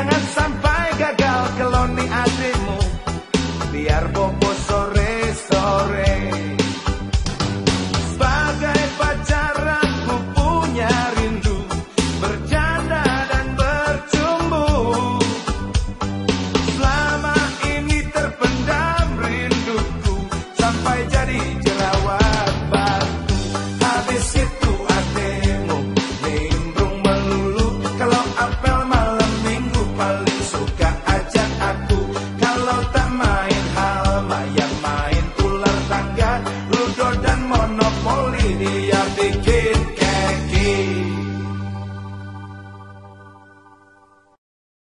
Jangan sampai gagal keloni adikmu, biar bobo sore-sore. Sebagai pacar aku punya rindu, bercanda dan bercumbu. Selama ini terpendam rinduku, sampai jadi jerawat batu. Habis itu adikmu nimbrung melulu, kalau apel malam minggu paling suka ajak aku. Kalau tak main halma yang main ular tangga, ludo dan mono.